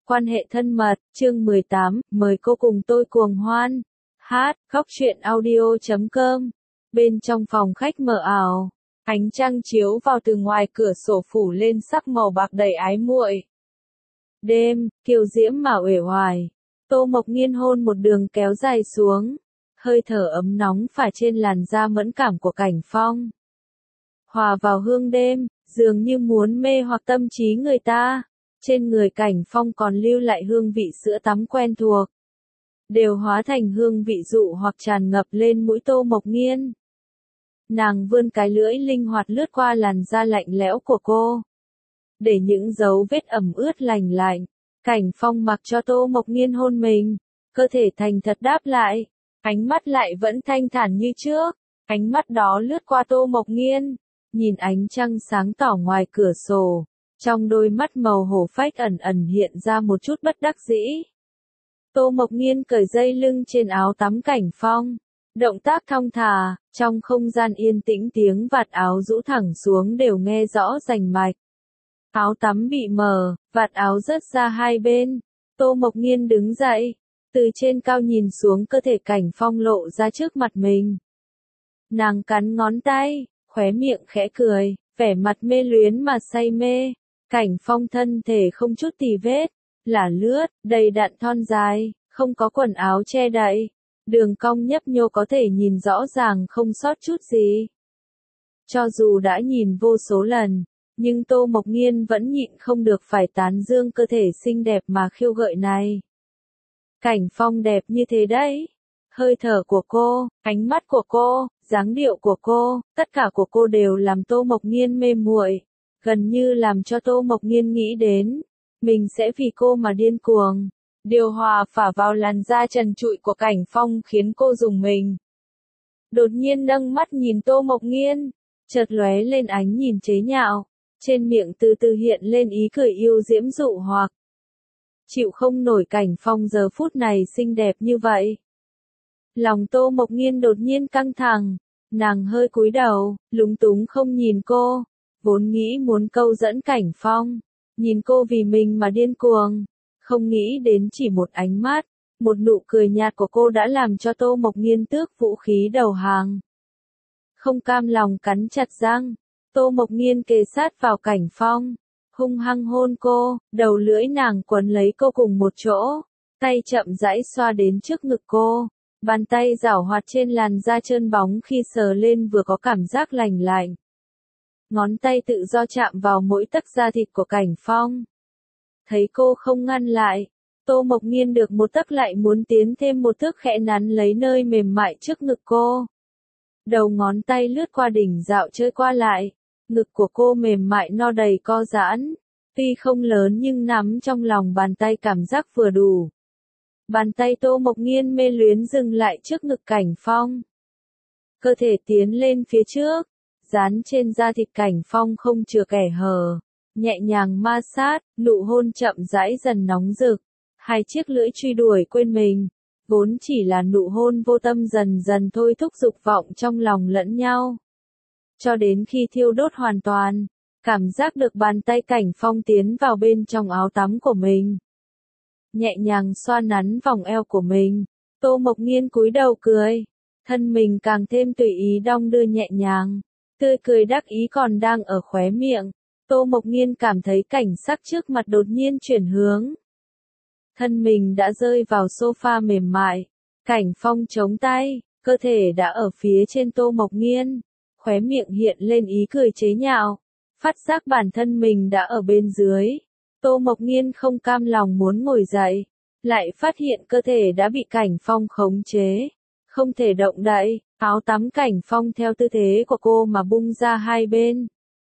Quan hệ thân mật, chương 18, mời cô cùng tôi cuồng hoan. Khóc truyện audio.com. Bên trong phòng khách mờ ảo, ánh trăng chiếu vào từ ngoài cửa sổ phủ lên sắc màu bạc đầy ái muội. Đêm, kiều diễm mà uể oải. Tô Mộc Nghiên hôn một đường kéo dài xuống, hơi thở ấm nóng phả trên làn da mẫn cảm của Cảnh Phong. Hòa vào hương đêm, dường như muốn mê hoặc tâm trí người ta. Trên người Cảnh Phong còn lưu lại hương vị sữa tắm quen thuộc, đều hóa thành hương vị dụ hoặc tràn ngập lên mũi Tô Mộc Nghiên. Nàng vươn cái lưỡi linh hoạt lướt qua làn da lạnh lẽo của cô, để những dấu vết ẩm ướt lành lạnh. Cảnh Phong mặc cho Tô Mộc Nghiên hôn mình, cơ thể thành thật đáp lại, ánh mắt lại vẫn thanh thản như trước. Ánh mắt đó lướt qua Tô Mộc Nghiên, nhìn ánh trăng sáng tỏ ngoài cửa sổ. Trong đôi mắt màu hổ phách ẩn ẩn hiện ra một chút bất đắc dĩ. Tô Mộc Nghiên cởi dây lưng trên áo tắm Cảnh Phong. Động tác thong thả, trong không gian yên tĩnh tiếng vạt áo rũ thẳng xuống đều nghe rõ rành mạch. Áo tắm bị mở, vạt áo rớt ra hai bên. Tô Mộc Nghiên đứng dậy, từ trên cao nhìn xuống cơ thể Cảnh Phong lộ ra trước mặt mình. Nàng cắn ngón tay, khóe miệng khẽ cười, vẻ mặt mê luyến mà say mê. Cảnh Phong thân thể không chút tì vết, là lướt, đầy đặn thon dài, không có quần áo che đậy. Đường cong nhấp nhô có thể nhìn rõ ràng không sót chút gì. Cho dù đã nhìn vô số lần, nhưng Tô Mộc Nghiên vẫn nhịn không được phải tán dương cơ thể xinh đẹp mà khiêu gợi này. Cảnh Phong đẹp như thế đấy. Hơi thở của cô, ánh mắt của cô, dáng điệu của cô, tất cả của cô đều làm Tô Mộc Nghiên mê muội. Gần như làm cho Tô Mộc Nghiên nghĩ đến, mình sẽ vì cô mà điên cuồng. Điều hòa phả vào làn da trần trụi của Cảnh Phong khiến cô rùng mình. Đột nhiên nâng mắt nhìn Tô Mộc Nghiên, chợt lóe lên ánh nhìn chế nhạo, trên miệng từ từ hiện lên ý cười yêu diễm dụ hoặc. Chịu không nổi Cảnh Phong giờ phút này xinh đẹp như vậy. Lòng Tô Mộc Nghiên đột nhiên căng thẳng, nàng hơi cúi đầu, lúng túng không nhìn cô. Vốn nghĩ muốn câu dẫn Cảnh Phong, nhìn cô vì mình mà điên cuồng, không nghĩ đến chỉ một ánh mắt, một nụ cười nhạt của cô đã làm cho Tô Mộc Nghiên tước vũ khí đầu hàng. Không cam lòng cắn chặt răng, Tô Mộc Nghiên kề sát vào Cảnh Phong, hung hăng hôn cô, đầu lưỡi nàng quấn lấy cô cùng một chỗ, tay chậm rãi xoa đến trước ngực cô, bàn tay giảo hoạt trên làn da trơn bóng khi sờ lên vừa có cảm giác lành lạnh. Ngón tay tự do chạm vào mỗi tấc da thịt của Cảnh Phong. Thấy cô không ngăn lại, Tô Mộc Nghiên được một tấc lại muốn tiến thêm một thước khẽ nắn lấy nơi mềm mại trước ngực cô. Đầu ngón tay lướt qua đỉnh dạo chơi qua lại, ngực của cô mềm mại no đầy co giãn, tuy không lớn nhưng nắm trong lòng bàn tay cảm giác vừa đủ. Bàn tay Tô Mộc Nghiên mê luyến dừng lại trước ngực Cảnh Phong. Cơ thể tiến lên phía trước, dán trên da thịt Cảnh Phong không chừa kẻ hở, nhẹ nhàng ma sát, nụ hôn chậm rãi dần nóng rực, hai chiếc lưỡi truy đuổi quên mình, vốn chỉ là nụ hôn vô tâm dần dần thôi thúc dục vọng trong lòng lẫn nhau. Cho đến khi thiêu đốt hoàn toàn, cảm giác được bàn tay Cảnh Phong tiến vào bên trong áo tắm của mình. Nhẹ nhàng xoa nắn vòng eo của mình, Tô Mộc Nghiên cúi đầu cười, thân mình càng thêm tùy ý đong đưa nhẹ nhàng. Tươi cười đắc ý còn đang ở khóe miệng, Tô Mộc Nghiên cảm thấy cảnh sắc trước mặt đột nhiên chuyển hướng. Thân mình đã rơi vào sofa mềm mại, Cảnh Phong chống tay, cơ thể đã ở phía trên Tô Mộc Nghiên, khóe miệng hiện lên ý cười chế nhạo, phát giác bản thân mình đã ở bên dưới. Tô Mộc Nghiên không cam lòng muốn ngồi dậy, lại phát hiện cơ thể đã bị Cảnh Phong khống chế, không thể động đậy. Áo tắm Cảnh Phong theo tư thế của cô mà bung ra hai bên,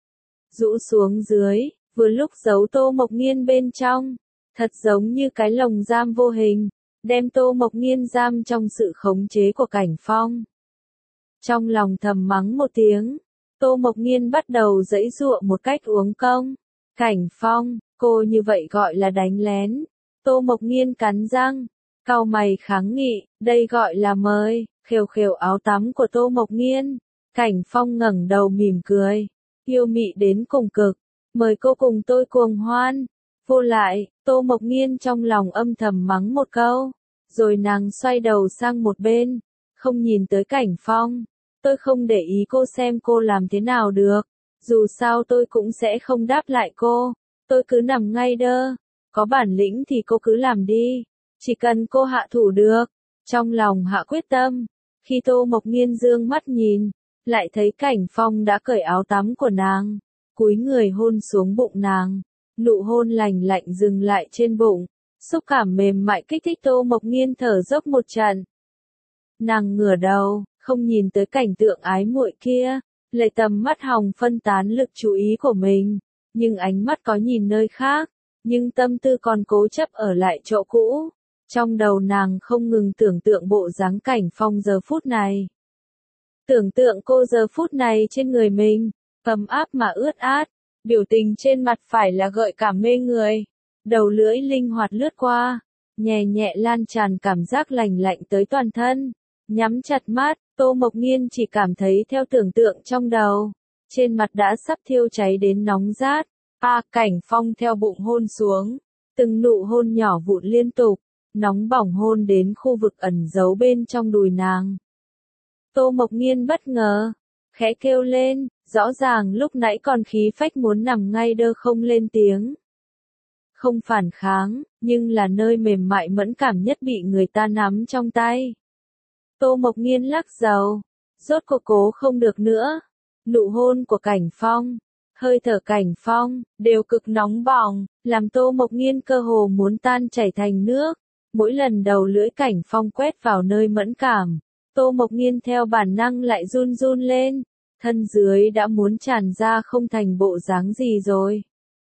rũ xuống dưới, vừa lúc giấu Tô Mộc Nghiên bên trong, thật giống như cái lồng giam vô hình, đem Tô Mộc Nghiên giam trong sự khống chế của Cảnh Phong. Trong lòng thầm mắng một tiếng, Tô Mộc Nghiên bắt đầu giãy giụa một cách uống công. Cảnh Phong, cô như vậy gọi là đánh lén. Tô Mộc Nghiên cắn răng, cau mày kháng nghị, đây gọi là mời. Khều khều áo tắm của Tô Mộc Nghiên, Cảnh Phong ngẩng đầu mỉm cười, yêu mị đến cùng cực, mời cô cùng tôi cuồng hoan. Vô lại, Tô Mộc Nghiên trong lòng âm thầm mắng một câu, rồi nàng xoay đầu sang một bên, không nhìn tới Cảnh Phong. Tôi không để ý cô xem cô làm thế nào được, dù sao tôi cũng sẽ không đáp lại cô, tôi cứ nằm ngay đơ, có bản lĩnh thì cô cứ làm đi, chỉ cần cô hạ thủ được. Trong lòng hạ quyết tâm, khi Tô Mộc Nghiên dương mắt nhìn, lại thấy Cảnh Phong đã cởi áo tắm của nàng, cúi người hôn xuống bụng nàng, nụ hôn lành lạnh dừng lại trên bụng, xúc cảm mềm mại kích thích Tô Mộc Nghiên thở dốc một trận. Nàng ngửa đầu, không nhìn tới cảnh tượng ái muội kia, lấy tầm mắt hồng phân tán lực chú ý của mình, nhưng ánh mắt có nhìn nơi khác, nhưng tâm tư còn cố chấp ở lại chỗ cũ. Trong đầu nàng không ngừng tưởng tượng bộ dáng Cảnh Phong giờ phút này. Tưởng tượng cô giờ phút này trên người mình, ấm áp mà ướt át, biểu tình trên mặt phải là gợi cảm mê người, đầu lưỡi linh hoạt lướt qua, nhẹ nhẹ lan tràn cảm giác lành lạnh tới toàn thân. Nhắm chặt mắt, Tô Mộc Nghiên chỉ cảm thấy theo tưởng tượng trong đầu, trên mặt đã sắp thiêu cháy đến nóng rát. Cảnh Phong theo bụng hôn xuống, từng nụ hôn nhỏ vụn liên tục, nóng bỏng hôn đến khu vực ẩn giấu bên trong đùi nàng. Tô Mộc Nghiên bất ngờ, khẽ kêu lên, rõ ràng lúc nãy còn khí phách muốn nằm ngay đơ không lên tiếng. Không phản kháng, nhưng là nơi mềm mại mẫn cảm nhất bị người ta nắm trong tay. Tô Mộc Nghiên lắc đầu, rốt cuộc cố không được nữa. Nụ hôn của Cảnh Phong, hơi thở Cảnh Phong, đều cực nóng bỏng, làm Tô Mộc Nghiên cơ hồ muốn tan chảy thành nước. Mỗi lần đầu lưỡi Cảnh Phong quét vào nơi mẫn cảm, Tô Mộc Nghiên theo bản năng lại run run lên, thân dưới đã muốn tràn ra không thành bộ dáng gì rồi.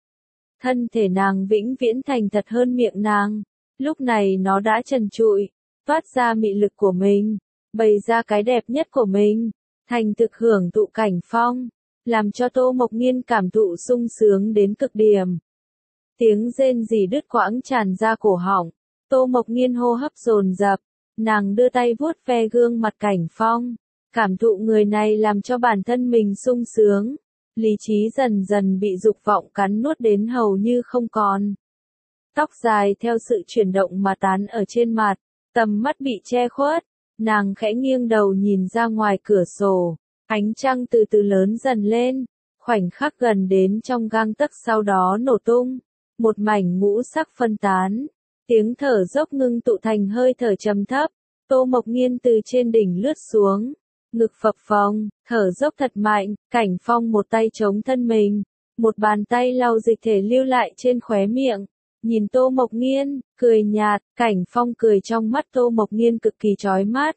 Thân thể nàng vĩnh viễn thành thật hơn miệng nàng, lúc này nó đã trần trụi, toát ra mị lực của mình, bày ra cái đẹp nhất của mình, thành thực hưởng thụ Cảnh Phong, làm cho Tô Mộc Nghiên cảm thụ sung sướng đến cực điểm. Tiếng rên rỉ đứt quãng tràn ra cổ họng, Tô Mộc Nghiên hô hấp dồn dập, nàng đưa tay vuốt ve gương mặt Cảnh Phong, cảm thụ người này làm cho bản thân mình sung sướng, lý trí dần dần bị dục vọng cắn nuốt đến hầu như không còn. Tóc dài theo sự chuyển động mà tán ở trên mặt, tầm mắt bị che khuất, nàng khẽ nghiêng đầu nhìn ra ngoài cửa sổ, ánh trăng từ từ lớn dần lên, khoảnh khắc gần đến trong gang tấc sau đó nổ tung, một mảnh ngũ sắc phân tán, tiếng thở dốc ngưng tụ thành hơi thở trầm thấp, Tô Mộc Nghiên từ trên đỉnh lướt xuống, ngực phập phồng, thở dốc thật mạnh, Cảnh Phong một tay chống thân mình, một bàn tay lau dịch thể lưu lại trên khóe miệng. Nhìn Tô Mộc Nghiên, cười nhạt, Cảnh Phong cười trong mắt Tô Mộc Nghiên cực kỳ chói mắt.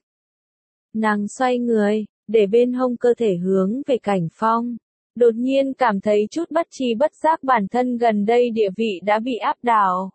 Nàng xoay người, để bên hông cơ thể hướng về Cảnh Phong. Đột nhiên cảm thấy chút bất tri bất giác bản thân gần đây địa vị đã bị áp đảo.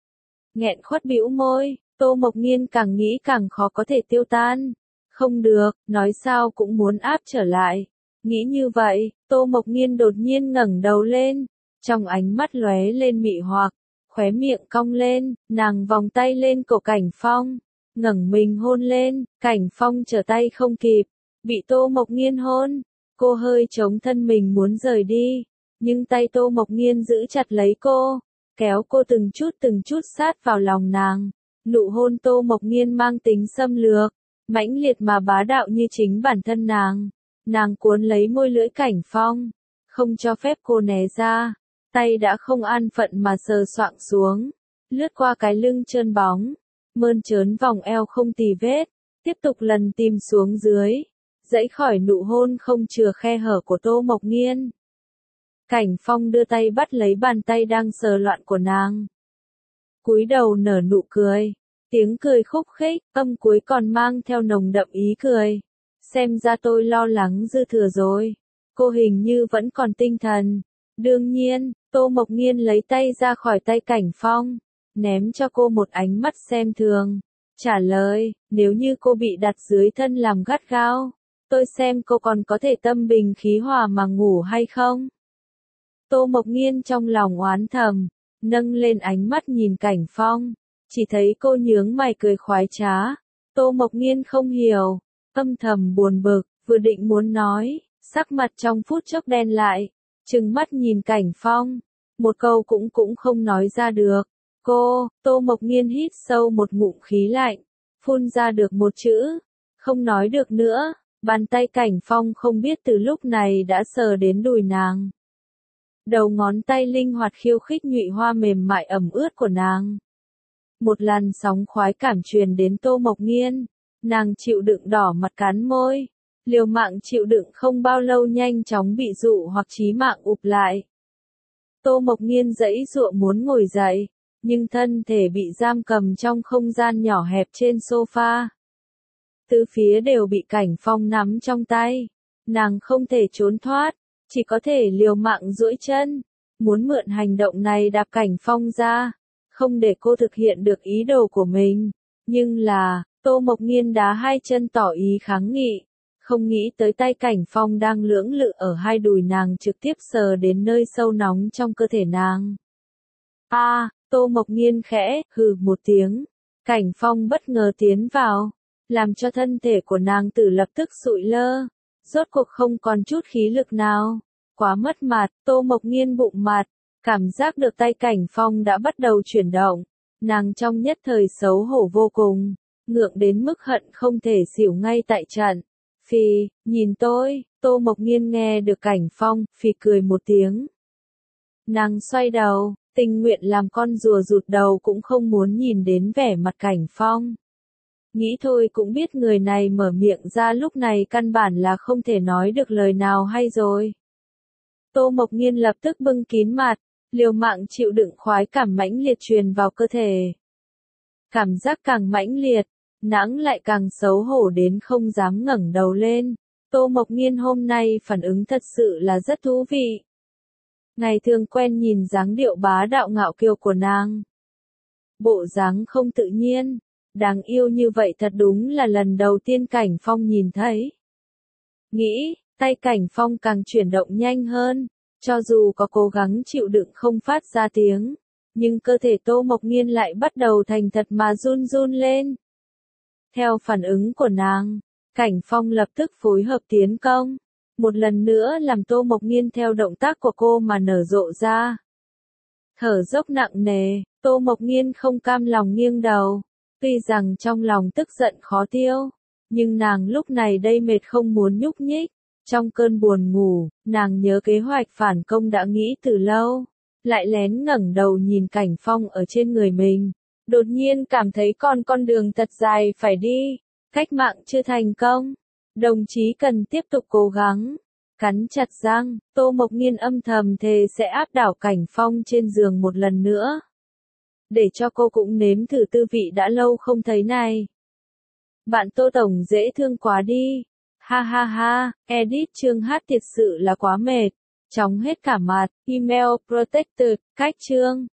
Nghẹn khuất bĩu môi, Tô Mộc Nghiên càng nghĩ càng khó có thể tiêu tan. Không được, nói sao cũng muốn áp trở lại. Nghĩ như vậy, Tô Mộc Nghiên đột nhiên ngẩng đầu lên, trong ánh mắt lóe lên mị hoặc. Khóe miệng cong lên, nàng vòng tay lên cổ Cảnh Phong, ngẩng mình hôn lên, Cảnh Phong trở tay không kịp, bị Tô Mộc Nghiên hôn, cô hơi chống thân mình muốn rời đi, nhưng tay Tô Mộc Nghiên giữ chặt lấy cô, kéo cô từng chút sát vào lòng nàng, nụ hôn Tô Mộc Nghiên mang tính xâm lược, mãnh liệt mà bá đạo như chính bản thân nàng cuốn lấy môi lưỡi Cảnh Phong, không cho phép cô né ra. Tay đã không an phận mà sờ soạng xuống, lướt qua cái lưng trơn bóng, mơn trớn vòng eo không tì vết, tiếp tục lần tìm xuống dưới, dãy khỏi nụ hôn không chừa khe hở của Tô Mộc Nghiên. Cảnh Phong đưa tay bắt lấy bàn tay đang sờ loạn của nàng. Cúi đầu nở nụ cười, tiếng cười khúc khích, âm cuối còn mang theo nồng đậm ý cười. Xem ra tôi lo lắng dư thừa rồi, cô hình như vẫn còn tinh thần. Đương nhiên, Tô Mộc Nghiên lấy tay ra khỏi tay Cảnh Phong, ném cho cô một ánh mắt xem thường. Trả lời, nếu như cô bị đặt dưới thân làm gắt gao, tôi xem cô còn có thể tâm bình khí hòa mà ngủ hay không. Tô Mộc Nghiên trong lòng oán thầm, nâng lên ánh mắt nhìn Cảnh Phong, chỉ thấy cô nhướng mày cười khoái trá. Tô Mộc Nghiên không hiểu, âm thầm buồn bực, vừa định muốn nói, sắc mặt trong phút chốc đen lại. Trừng mắt nhìn Cảnh Phong, một câu cũng không nói ra được. Tô Mộc Nghiên hít sâu một ngụm khí lạnh, phun ra được một chữ, không nói được nữa. Bàn tay Cảnh Phong không biết từ lúc này đã sờ đến đùi nàng. Đầu ngón tay linh hoạt khiêu khích nhụy hoa mềm mại ẩm ướt của nàng. Một làn sóng khoái cảm truyền đến Tô Mộc Nghiên, nàng chịu đựng đỏ mặt cắn môi, liều mạng chịu đựng không bao lâu nhanh chóng bị dụ hoặc chí mạng ụp lại. Tô Mộc Nghiên giãy giụa muốn ngồi dậy, nhưng thân thể bị giam cầm trong không gian nhỏ hẹp trên sofa. Tứ phía đều bị Cảnh Phong nắm trong tay, nàng không thể trốn thoát, chỉ có thể liều mạng duỗi chân, muốn mượn hành động này đạp Cảnh Phong ra, không để cô thực hiện được ý đồ của mình. Nhưng là, Tô Mộc Nghiên đá hai chân tỏ ý kháng nghị, không nghĩ tới tay Cảnh Phong đang lưỡng lự ở hai đùi nàng trực tiếp sờ đến nơi sâu nóng trong cơ thể nàng. Tô Mộc Nghiên khẽ hừ một tiếng, Cảnh Phong bất ngờ tiến vào, làm cho thân thể của nàng tử lập tức sụi lơ, rốt cuộc không còn chút khí lực nào. Quá mất mặt, Tô Mộc Nghiên bụng mặt, cảm giác được tay Cảnh Phong đã bắt đầu chuyển động, nàng trong nhất thời xấu hổ vô cùng, ngượng đến mức hận không thể xỉu ngay tại trận. Phì, nhìn tôi, Tô Mộc Nghiên nghe được Cảnh Phong, phì cười một tiếng. Nàng xoay đầu, tình nguyện làm con rùa rụt đầu cũng không muốn nhìn đến vẻ mặt Cảnh Phong. Nghĩ thôi cũng biết người này mở miệng ra lúc này căn bản là không thể nói được lời nào hay rồi. Tô Mộc Nghiên lập tức bưng kín mặt, liều mạng chịu đựng khoái cảm mãnh liệt truyền vào cơ thể. Cảm giác càng mãnh liệt, nàng lại càng xấu hổ đến không dám ngẩng đầu lên. Tô Mộc Nghiên hôm nay phản ứng thật sự là rất thú vị. Ngày thường quen nhìn dáng điệu bá đạo ngạo kiều của nàng. Bộ dáng không tự nhiên, đáng yêu như vậy thật đúng là lần đầu tiên Cảnh Phong nhìn thấy. Nghĩ, tay Cảnh Phong càng chuyển động nhanh hơn, cho dù có cố gắng chịu đựng không phát ra tiếng, nhưng cơ thể Tô Mộc Nghiên lại bắt đầu thành thật mà run run lên. Theo phản ứng của nàng, Cảnh Phong lập tức phối hợp tiến công, một lần nữa làm Tô Mộc Nghiên theo động tác của cô mà nở rộ ra. Thở dốc nặng nề, Tô Mộc Nghiên không cam lòng nghiêng đầu, tuy rằng trong lòng tức giận khó tiêu, nhưng nàng lúc này đây mệt không muốn nhúc nhích. Trong cơn buồn ngủ, nàng nhớ kế hoạch phản công đã nghĩ từ lâu, lại lén ngẩng đầu nhìn Cảnh Phong ở trên người mình. Đột nhiên cảm thấy còn con đường thật dài phải đi, cách mạng chưa thành công, đồng chí cần tiếp tục cố gắng. Cắn chặt răng, Tô Mộc Nghiên âm thầm thề sẽ áp đảo Cảnh Phong trên giường một lần nữa. Để cho cô cũng nếm thử tư vị đã lâu không thấy này. Bạn Tô Tổng dễ thương quá đi. Ha ha ha, edit chương hát thiệt sự là quá mệt. Chóng hết cả mặt, email protected, cách chương.